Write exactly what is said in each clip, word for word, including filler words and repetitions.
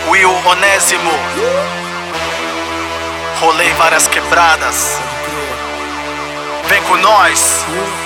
Will Onésimo. Rolei várias quebradas. Vem com nós.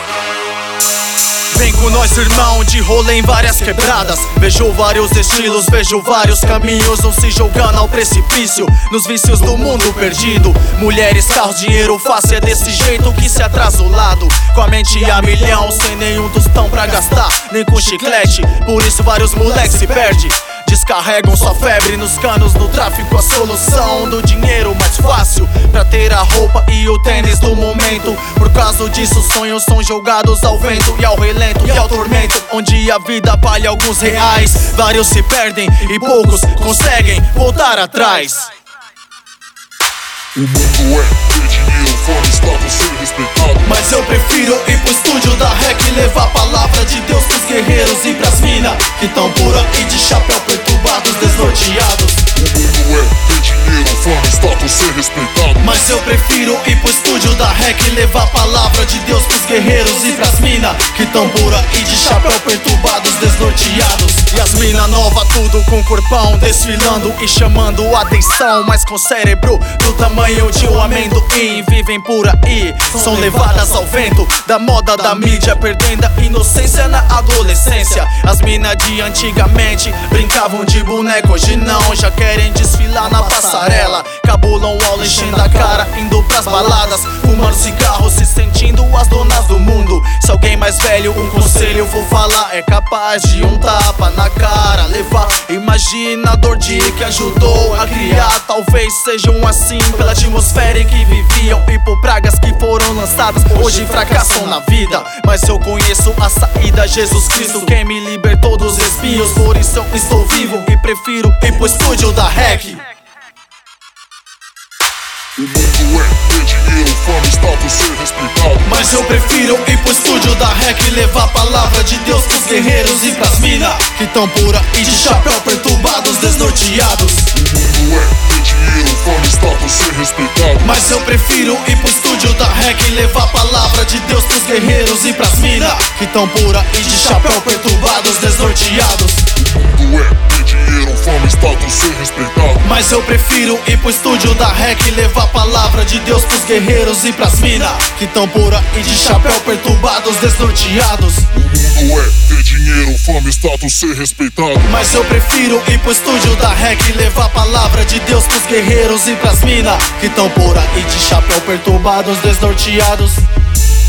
Vem com nós, irmão, de rolê em várias quebradas. Vejo vários estilos, vejo vários caminhos. Não se jogando ao precipício, nos vícios do mundo perdido. Mulheres, carros, dinheiro fácil, é desse jeito que se atrasa o lado. Com a mente a milhão, sem nenhum tostão pra gastar, nem com chiclete. Por isso vários moleques se perdem. Descarregam sua febre nos canos do tráfico. A solução do dinheiro mais fácil pra ter a roupa e o tênis do momento. Por causa disso sonhos são jogados ao vento e ao relento e ao tormento, onde a vida vale alguns reais. Vários se perdem e poucos conseguem voltar atrás. O mundo é ter dinheiro, fama, status, ser respeitado. Mas eu prefiro ir pro estúdio da R E C e levar a palavra de Deus pros guerreiros e pras mina que tão por aí de chapéu perturbados, desnorteados. O mundo é ter dinheiro, fama, status, ser respeitado. Mas eu prefiro ir pro estúdio da R E C e levar a palavra de Deus pros guerreiros e pras mina que tão por aí de chapéu perturbados, desnorteados. E as mina nova tudo com corpão desfilando e chamando atenção, mas com cérebro do tamanho de um amendoim. Vivem por aí, são levadas ao vento da moda da mídia, perdendo a inocência na adolescência. As mina de antigamente brincavam de boneco, hoje não, já querem desfilar na passarela. Cabulam aula, enchendo a cara, indo pras baladas, fumando cigarro, se sentindo as donas do mundo. Se alguém mais velho, um conselho eu vou falar, é capaz de um tapa na cara levar. Imagina a dor de que ajudou a criar. Talvez sejam assim pela atmosfera em que viviam e por pragas que foram lançadas, hoje fracassam na vida. Mas eu conheço a saída, Jesus Cristo, quem me libertou dos espinhos. Por isso eu estou vivo e prefiro ir pro estúdio da R E C. O mundo é ter dinheiro, fama, status, ser respeitado. Mas eu prefiro ir pro estúdio da R E C e levar a palavra de Deus pros guerreiros e pras mina que tão por aí de chapéu perturbados, desnorteados. O mundo é ter dinheiro, fama, status, ser respeitado. Mas eu prefiro ir pro estúdio da R E C e levar a palavra de Deus pros guerreiros e pras mina que tão por aí de chapéu perturbados, desnorteados. O mundo é ter dinheiro, fama, status, ser respeitado. Mas eu prefiro ir pro estúdio da R E C e levar a palavra de Deus pros guerreiros e pras mina que tão por aí de chapéu perturbados, desnorteados. O mundo é ter dinheiro, fama, status, ser respeitado. Mas eu prefiro ir pro estúdio da R E C e levar a palavra de Deus pros guerreiros e pras mina que tão por aí de chapéu perturbados, desnorteados.